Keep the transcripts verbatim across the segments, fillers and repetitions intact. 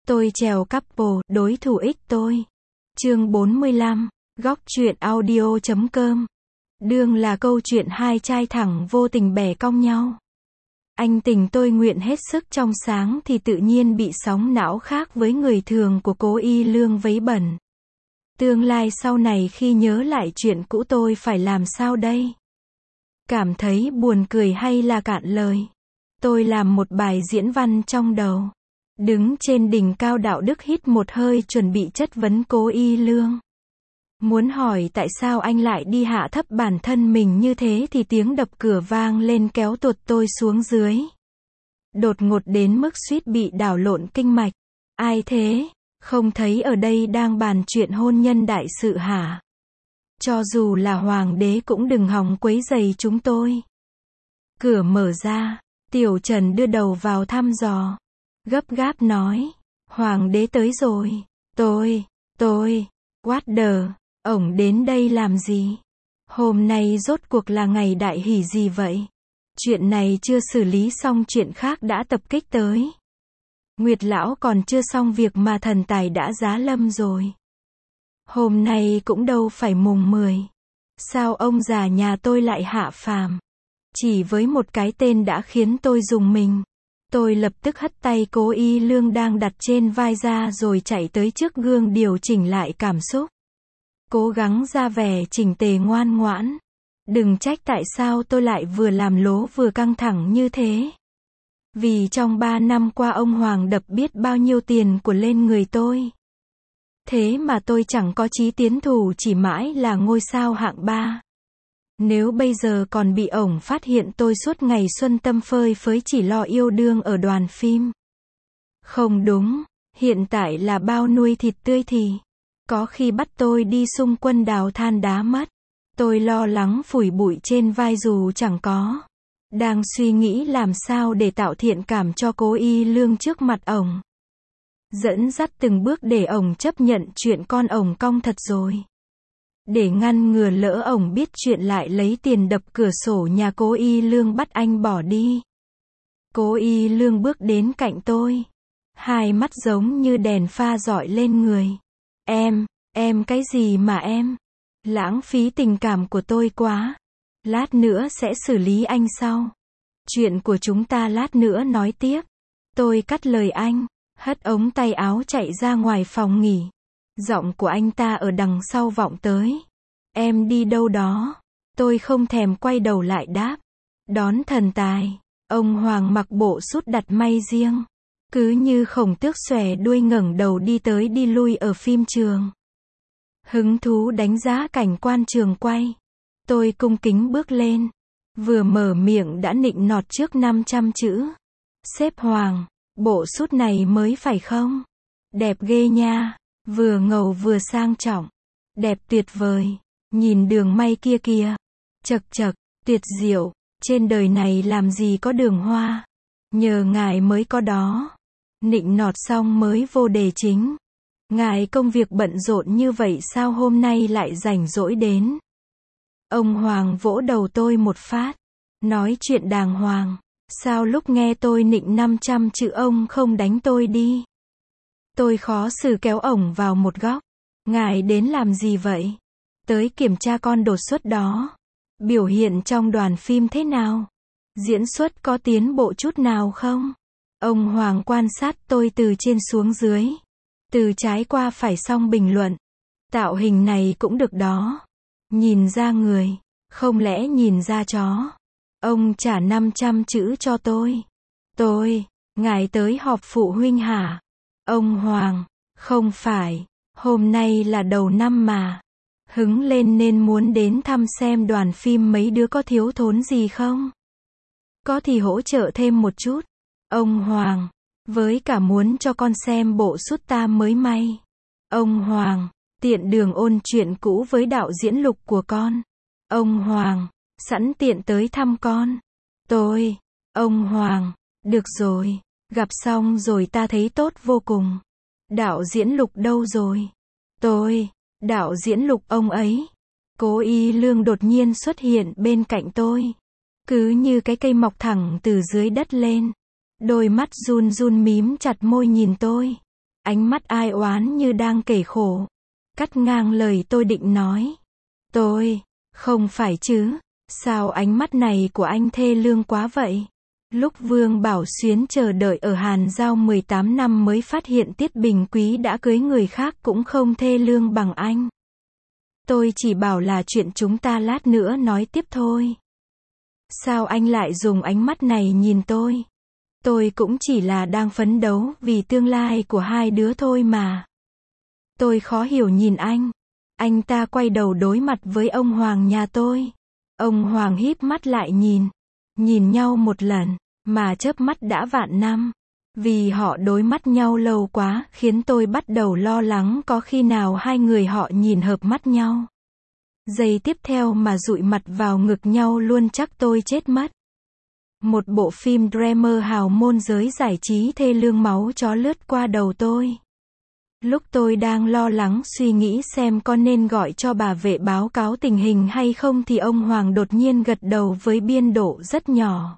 Tôi trèo couple, đối thủ ích tôi. Chương bốn mươi lăm, góc truyện audio chấm com. Đương là câu chuyện hai trai thẳng vô tình bẻ cong nhau. Anh tình tôi nguyện hết sức trong sáng thì tự nhiên bị sóng não khác với người thường của Cố Y Lương vấy bẩn. Tương lai sau này khi nhớ lại chuyện cũ tôi phải làm sao đây? Cảm thấy buồn cười hay là cạn lời? Tôi làm một bài diễn văn trong đầu. Đứng trên đỉnh cao đạo đức hít một hơi chuẩn bị chất vấn Cố Y Lương. Muốn hỏi tại sao anh lại đi hạ thấp bản thân mình như thế thì tiếng đập cửa vang lên kéo tuột tôi xuống dưới. Đột ngột đến mức suýt bị đảo lộn kinh mạch. Ai thế? Không thấy ở đây đang bàn chuyện hôn nhân đại sự hả? Cho dù là hoàng đế cũng đừng hòng quấy rầy chúng tôi. Cửa mở ra, Tiểu Trần đưa đầu vào thăm dò. Gấp gáp nói, hoàng đế tới rồi. Tôi, tôi, what the, ổng đến đây làm gì? Hôm nay rốt cuộc là ngày đại hỷ gì vậy? Chuyện này chưa xử lý xong chuyện khác đã tập kích tới. Nguyệt lão còn chưa xong việc mà thần tài đã giá lâm rồi. Hôm nay cũng đâu phải mùng mười. Sao ông già nhà tôi lại hạ phàm? Chỉ với một cái tên đã khiến tôi rùng mình. Tôi lập tức hất tay Cố Y Lương đang đặt trên vai ra rồi chạy tới trước gương điều chỉnh lại cảm xúc. Cố gắng ra vẻ chỉnh tề ngoan ngoãn. Đừng trách tại sao tôi lại vừa làm lố vừa căng thẳng như thế. Vì trong ba năm qua ông Hoàng đập biết bao nhiêu tiền của lên người tôi. Thế mà tôi chẳng có chí tiến thủ, chỉ mãi là ngôi sao hạng ba. Nếu bây giờ còn bị ổng phát hiện tôi suốt ngày xuân tâm phơi phới chỉ lo yêu đương ở đoàn phim. Không đúng, hiện tại là bao nuôi thịt tươi thì có khi bắt tôi đi xung quân đào than đá mất. Tôi lo lắng phủi bụi trên vai dù chẳng có. Đang suy nghĩ làm sao để tạo thiện cảm cho Cố Y Lương trước mặt ổng. Dẫn dắt từng bước để ổng chấp nhận chuyện con ổng cong thật rồi. Để ngăn ngừa lỡ ổng biết chuyện lại lấy tiền đập cửa sổ nhà Cố Y Lương bắt anh bỏ đi. Cố Y Lương bước đến cạnh tôi. Hai mắt giống như đèn pha rọi lên người. Em, em cái gì mà em? Lãng phí tình cảm của tôi quá. Lát nữa sẽ xử lý anh sau. Chuyện của chúng ta lát nữa nói tiếp. Tôi cắt lời anh, hất ống tay áo chạy ra ngoài phòng nghỉ. Giọng của anh ta ở đằng sau vọng tới. Em đi đâu đó? Tôi không thèm quay đầu lại đáp. Đón thần tài. Ông Hoàng mặc bộ sút đặt may riêng. Cứ như khổng tước xòe đuôi ngẩng đầu đi tới đi lui ở phim trường. Hứng thú đánh giá cảnh quan trường quay. Tôi cung kính bước lên. Vừa mở miệng đã nịnh nọt trước năm trăm chữ. Sếp Hoàng, bộ sút này mới phải không? Đẹp ghê nha. Vừa ngầu vừa sang trọng. Đẹp tuyệt vời. Nhìn đường may kia kìa. Chật chật, tuyệt diệu. Trên đời này làm gì có đường hoa. Nhờ ngài mới có đó. Nịnh nọt xong mới vô đề chính. Ngài công việc bận rộn như vậy sao hôm nay lại rảnh rỗi đến? Ông Hoàng vỗ đầu tôi một phát. Nói chuyện đàng hoàng. Sao lúc nghe tôi nịnh năm trăm chữ ông không đánh tôi đi? Tôi khó xử kéo ổng vào một góc. Ngài đến làm gì vậy? Tới kiểm tra con đột xuất đó. Biểu hiện trong đoàn phim thế nào? Diễn xuất có tiến bộ chút nào không? Ông Hoàng quan sát tôi từ trên xuống dưới. Từ trái qua phải xong bình luận. Tạo hình này cũng được đó. Nhìn ra người. Không lẽ nhìn ra chó? Ông trả năm trăm chữ cho tôi. Tôi, ngài tới họp phụ huynh hả? Ông Hoàng, không phải. Hôm nay là đầu năm mà. Hứng lên nên muốn đến thăm xem đoàn phim mấy đứa có thiếu thốn gì không? Có thì hỗ trợ thêm một chút. Ông Hoàng, với cả muốn cho con xem bộ sút ta mới may. Ông Hoàng, tiện đường ôn chuyện cũ với đạo diễn Lục của con. Ông Hoàng, sẵn tiện tới thăm con. Tôi, ông Hoàng, được rồi, gặp xong rồi ta thấy tốt vô cùng. Đạo diễn Lục đâu rồi? Tôi, đạo diễn Lục ông ấy. Cố Y Lương đột nhiên xuất hiện bên cạnh tôi. Cứ như cái cây mọc thẳng từ dưới đất lên. Đôi mắt run run mím chặt môi nhìn tôi. ánh mắt ai oán như đang kể khổ. Cắt ngang lời tôi định nói. Tôi, không phải chứ, sao ánh mắt này của anh thê lương quá vậy? Lúc Vương Bảo Xuyến chờ đợi ở Hàn Giao mười tám năm mới phát hiện Tiết Bình Quý đã cưới người khác cũng không thê lương bằng anh. Tôi chỉ bảo là chuyện chúng ta lát nữa nói tiếp thôi. Sao anh lại dùng ánh mắt này nhìn tôi? Tôi cũng chỉ là đang phấn đấu vì tương lai của hai đứa thôi mà. Tôi khó hiểu nhìn anh. Anh ta quay đầu đối mặt với ông Hoàng nhà tôi. Ông Hoàng híp mắt lại nhìn. Nhìn nhau một lần, mà chớp mắt đã vạn năm. Vì họ đối mắt nhau lâu quá, khiến tôi bắt đầu lo lắng có khi nào hai người họ nhìn hợp mắt nhau. Giây tiếp theo mà dụi mặt vào ngực nhau luôn chắc tôi chết mất. Một bộ phim drama hào môn giới giải trí thê lương máu chó lướt qua đầu tôi. Lúc tôi đang lo lắng suy nghĩ xem có nên gọi cho bà vệ báo cáo tình hình hay không thì ông Hoàng đột nhiên gật đầu với biên độ rất nhỏ.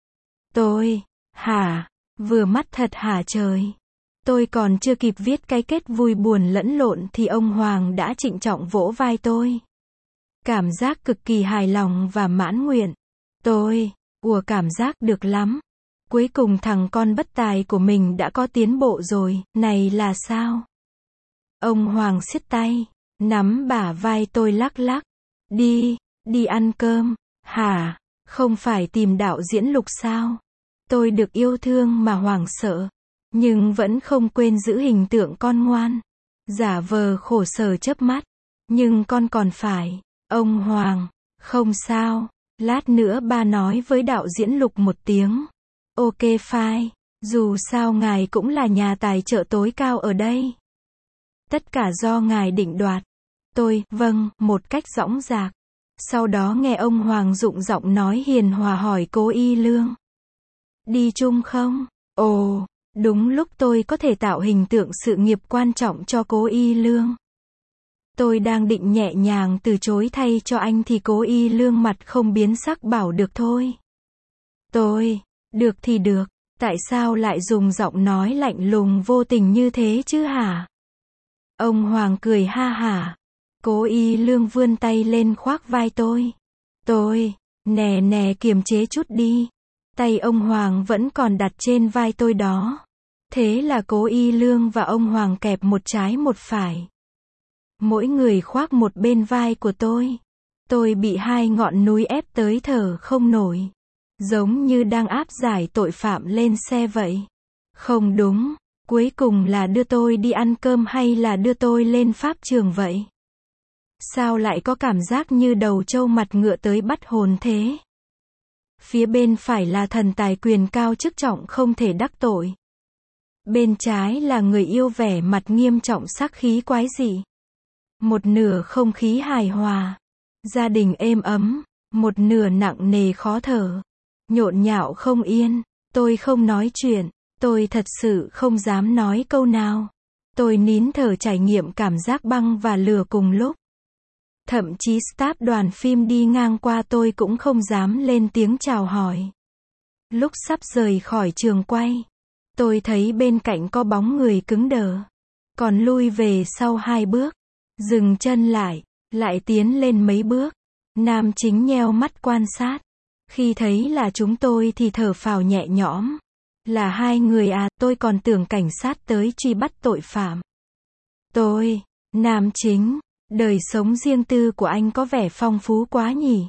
Tôi, hả, vừa mắt thật hả trời. Tôi còn chưa kịp viết cái kết vui buồn lẫn lộn thì ông Hoàng đã trịnh trọng vỗ vai tôi. Cảm giác cực kỳ hài lòng và mãn nguyện. Tôi, ùa cảm giác được lắm. Cuối cùng thằng con bất tài của mình đã có tiến bộ rồi, này là sao? Ông Hoàng siết tay, nắm bả vai tôi lắc lắc. Đi, đi ăn cơm, hả? Không phải tìm đạo diễn Lục sao? Tôi được yêu thương mà hoảng sợ, nhưng vẫn không quên giữ hình tượng con ngoan. Giả vờ khổ sở chớp mắt. Nhưng con còn phải. Ông Hoàng, không sao, lát nữa ba nói với đạo diễn Lục một tiếng. Ok fine, dù sao ngài cũng là nhà tài trợ tối cao ở đây. Tất cả do ngài định đoạt. Tôi, vâng, một cách dõng dạc. Sau đó nghe ông Hoàng dụng giọng nói hiền hòa hỏi Cố Y Lương. Đi chung không? Ồ, đúng lúc tôi có thể tạo hình tượng sự nghiệp quan trọng cho Cố Y Lương. Tôi đang định nhẹ nhàng từ chối thay cho anh thì Cố Y Lương mặt không biến sắc bảo được thôi. Tôi, được thì được, tại sao lại dùng giọng nói lạnh lùng vô tình như thế chứ hả? Ông Hoàng cười ha hả. Cố Y Lương vươn tay lên khoác vai tôi. Tôi, nè nè kiềm chế chút đi. Tay ông Hoàng vẫn còn đặt trên vai tôi đó. Thế là Cố Y Lương và ông Hoàng kẹp một trái một phải. Mỗi người khoác một bên vai của tôi. Tôi bị hai ngọn núi ép tới thở không nổi. Giống như đang áp giải tội phạm lên xe vậy. Không đúng, cuối cùng là đưa tôi đi ăn cơm hay là đưa tôi lên pháp trường vậy? Sao lại có cảm giác như đầu trâu mặt ngựa tới bắt hồn thế? Phía bên phải là thần tài quyền cao chức trọng không thể đắc tội. Bên trái là người yêu vẻ mặt nghiêm trọng sắc khí quái dị. Một nửa không khí hài hòa, gia đình êm ấm, một nửa nặng nề khó thở, nhộn nhạo không yên. Tôi không nói chuyện, tôi thật sự không dám nói câu nào. Tôi nín thở trải nghiệm cảm giác băng và lửa cùng lúc. Thậm chí staff đoàn phim đi ngang qua tôi cũng không dám lên tiếng chào hỏi. Lúc sắp rời khỏi trường quay, tôi thấy bên cạnh có bóng người cứng đờ, còn lui về sau hai bước, dừng chân lại, lại tiến lên mấy bước. Nam chính nheo mắt quan sát. Khi thấy là chúng tôi thì thở phào nhẹ nhõm. Là hai người à, tôi còn tưởng cảnh sát tới truy bắt tội phạm. Tôi, nam chính, đời sống riêng tư của anh có vẻ phong phú quá nhỉ.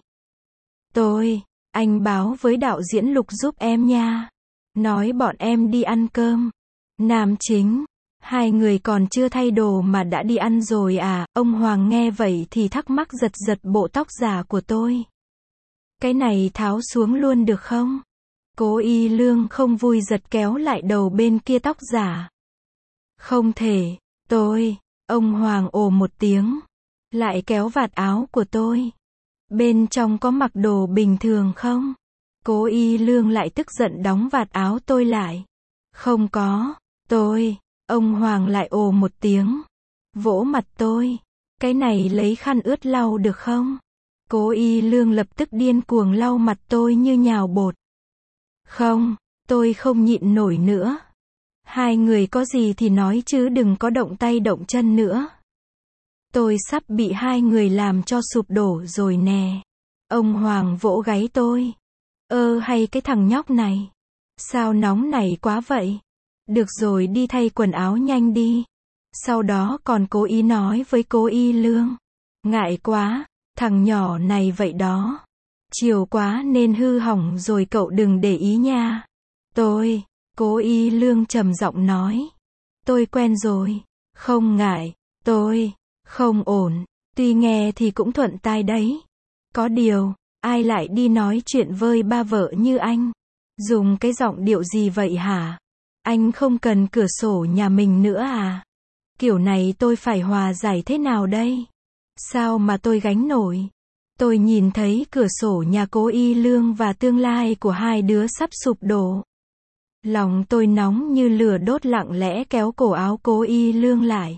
Tôi, anh báo với đạo diễn Lục giúp em nha. Nói bọn em đi ăn cơm. Nam chính, hai người còn chưa thay đồ mà đã đi ăn rồi à? Ông Hoàng nghe vậy thì thắc mắc giật giật bộ tóc giả của tôi. Cái này tháo xuống luôn được không? Cố Y Lương không vui giật kéo lại đầu bên kia tóc giả. Không thể, tôi, ông Hoàng ồ một tiếng, lại kéo vạt áo của tôi. Bên trong có mặc đồ bình thường không? Cố Y Lương lại tức giận đóng vạt áo tôi lại. Không có, tôi, ông Hoàng lại ồ một tiếng, vỗ mặt tôi. Cái này lấy khăn ướt lau được không? Cố Y Lương lập tức điên cuồng lau mặt tôi như nhào bột. Không, tôi không nhịn nổi nữa. Hai người có gì thì nói chứ đừng có động tay động chân nữa. Tôi sắp bị hai người làm cho sụp đổ rồi nè. Ông Hoàng vỗ gáy tôi. Ơ hay cái thằng nhóc này. Sao nóng nảy quá vậy? Được rồi đi thay quần áo nhanh đi. Sau đó còn cố ý nói với cô Y Lương. Ngại quá, thằng nhỏ này vậy đó. Chiều quá nên hư hỏng rồi cậu đừng để ý nha. Tôi, cô Y Lương trầm giọng nói. Tôi quen rồi, không ngại, tôi, không ổn, tuy nghe thì cũng thuận tai đấy. Có điều, ai lại đi nói chuyện với ba vợ như anh? Dùng cái giọng điệu gì vậy hả? Anh không cần cửa sổ nhà mình nữa à? Kiểu này tôi phải hòa giải thế nào đây? Sao mà tôi gánh nổi? Tôi nhìn thấy cửa sổ nhà cô Y Lương và tương lai của hai đứa sắp sụp đổ. Lòng tôi nóng như lửa đốt, lặng lẽ kéo cổ áo cô Y Lương lại.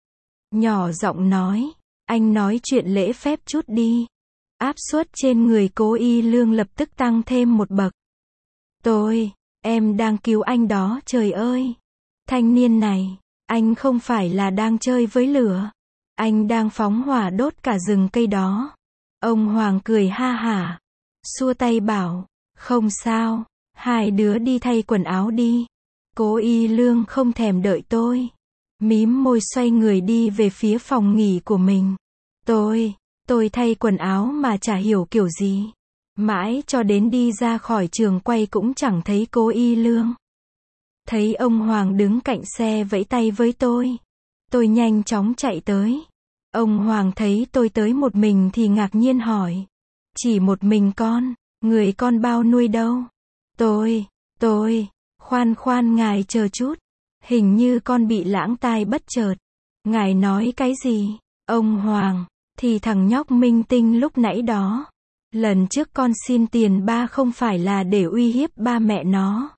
Nhỏ giọng nói, anh nói chuyện lễ phép chút đi. Áp suất trên người cô Y Lương lập tức tăng thêm một bậc. Tôi, em đang cứu anh đó trời ơi. Thanh niên này, anh không phải là đang chơi với lửa. Anh đang phóng hỏa đốt cả rừng cây đó. Ông Hoàng cười ha hả. Xua tay bảo, không sao, hai đứa đi thay quần áo đi. Cô Y Lương không thèm đợi tôi. Mím môi xoay người đi về phía phòng nghỉ của mình. Tôi, tôi thay quần áo mà chả hiểu kiểu gì. Mãi cho đến đi ra khỏi trường quay cũng chẳng thấy cô Y Lương. Thấy ông Hoàng đứng cạnh xe vẫy tay với tôi. Tôi nhanh chóng chạy tới. Ông Hoàng thấy tôi tới một mình thì ngạc nhiên hỏi. Chỉ một mình con, người con bao nuôi đâu? Tôi, tôi, khoan khoan ngài chờ chút. Hình như con bị lãng tai bất chợt. Ngài nói cái gì? Ông Hoàng, thì thằng nhóc minh tinh lúc nãy đó. Lần trước con xin tiền ba không phải là để uy hiếp ba mẹ nó.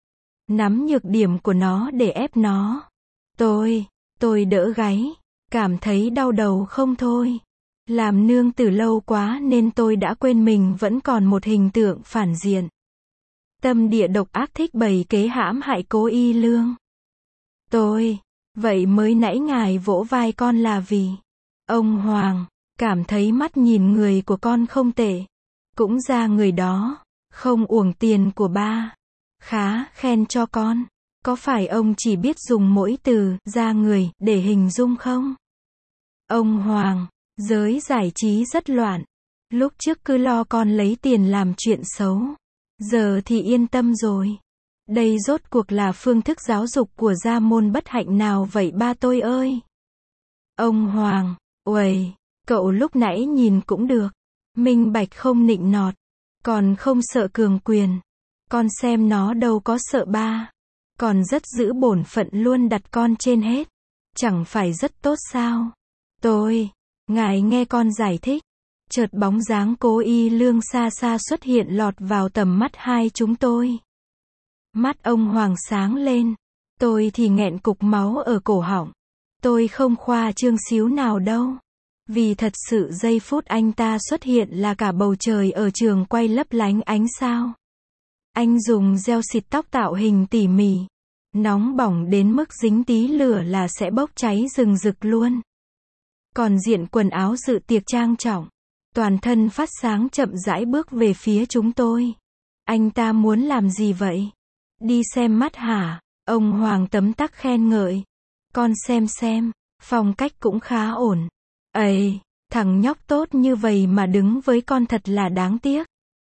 Nắm nhược điểm của nó để ép nó. Tôi, tôi đỡ gáy. Cảm thấy đau đầu không thôi. Làm nương từ lâu quá nên tôi đã quên mình vẫn còn một hình tượng phản diện. Tâm địa độc ác thích bày kế hãm hại cô Y Lương. Tôi, vậy mới nãy ngài vỗ vai con là vì. Ông Hoàng, cảm thấy mắt nhìn người của con không tệ. Cũng ra người đó, không uổng tiền của ba. Khá, khen cho con. Có phải ông chỉ biết dùng mỗi từ, ra người, để hình dung không? Ông Hoàng, giới giải trí rất loạn. Lúc trước cứ lo con lấy tiền làm chuyện xấu. Giờ thì yên tâm rồi. Đây rốt cuộc là phương thức giáo dục của gia môn bất hạnh nào vậy ba tôi ơi? Ông Hoàng, uầy, cậu lúc nãy nhìn cũng được. Minh bạch không nịnh nọt. Còn không sợ cường quyền. Con xem nó đâu có sợ ba. Còn rất giữ bổn phận luôn đặt con trên hết. Chẳng phải rất tốt sao? Tôi, ngài nghe con giải thích. Chợt bóng dáng cô Y Lương xa xa xuất hiện lọt vào tầm mắt hai chúng tôi. Mắt ông Hoàng sáng lên. Tôi thì nghẹn cục máu ở cổ họng. Tôi không khoa trương xíu nào đâu. Vì thật sự giây phút anh ta xuất hiện là cả bầu trời ở trường quay lấp lánh ánh sao. Anh dùng gel xịt tóc tạo hình tỉ mỉ. Nóng bỏng đến mức dính tí lửa là sẽ bốc cháy rừng rực luôn. Còn diện quần áo dự tiệc trang trọng. Toàn thân phát sáng chậm rãi bước về phía chúng tôi. Anh ta muốn làm gì vậy? Đi xem mắt hả? Ông Hoàng tấm tắc khen ngợi. Con xem xem, phong cách cũng khá ổn. Ây, thằng nhóc tốt như vậy mà đứng với con thật là đáng tiếc.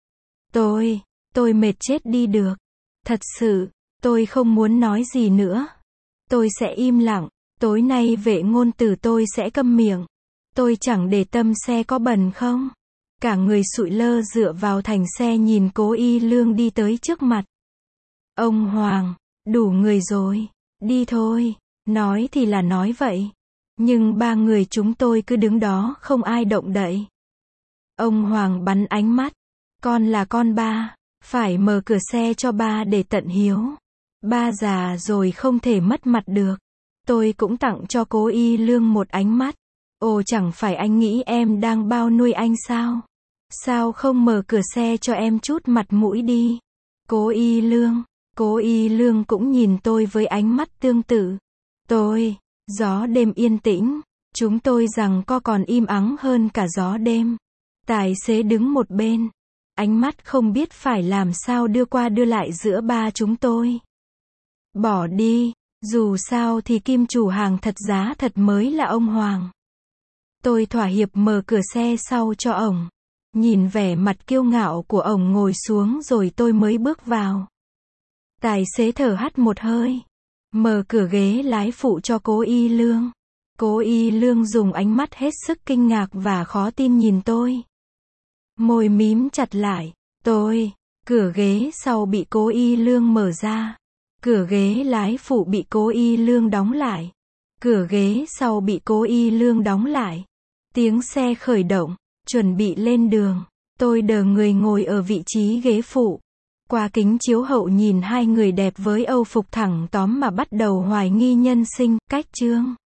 Tôi, tôi mệt chết đi được. Thật sự, tôi không muốn nói gì nữa. Tôi sẽ im lặng, tối nay vệ ngôn từ tôi sẽ câm miệng. Tôi chẳng để tâm xe có bẩn không. Cả người sụi lơ dựa vào thành xe nhìn cố Y Lương đi tới trước mặt. Ông Hoàng, đủ người rồi, đi thôi. Nói thì là nói vậy. Nhưng ba người chúng tôi cứ đứng đó không ai động đậy. Ông Hoàng bắn ánh mắt. Con là con ba, phải mở cửa xe cho ba để tận hiếu. Ba già rồi không thể mất mặt được. Tôi cũng tặng cho cố Y Lương một ánh mắt. Ồ chẳng phải anh nghĩ em đang bao nuôi anh sao? Sao không mở cửa xe cho em chút mặt mũi đi? Cố Y Lương, Cố Y Lương cũng nhìn tôi với ánh mắt tương tự. Tôi, gió đêm yên tĩnh, chúng tôi rằng co còn im ắng hơn cả gió đêm. Tài xế đứng một bên, ánh mắt không biết phải làm sao đưa qua đưa lại giữa ba chúng tôi. Bỏ đi, dù sao thì kim chủ hàng thật giá thật mới là ông Hoàng. Tôi thỏa hiệp mở cửa xe sau cho ổng. Nhìn vẻ mặt kiêu ngạo của ổng ngồi xuống rồi tôi mới bước vào. Tài xế thở hắt một hơi, mở cửa ghế lái phụ cho Cố Y Lương. Cố Y Lương dùng ánh mắt hết sức kinh ngạc và khó tin nhìn tôi. Môi mím chặt lại. Tôi, cửa ghế sau bị Cố Y Lương mở ra. Cửa ghế lái phụ bị Cố Y Lương đóng lại. Cửa ghế sau bị Cố Y Lương đóng lại. Tiếng xe khởi động, chuẩn bị lên đường. Tôi đờ người ngồi ở vị trí ghế phụ. Qua kính chiếu hậu nhìn hai người đẹp với âu phục thẳng tóm mà bắt đầu hoài nghi nhân sinh. Cách chương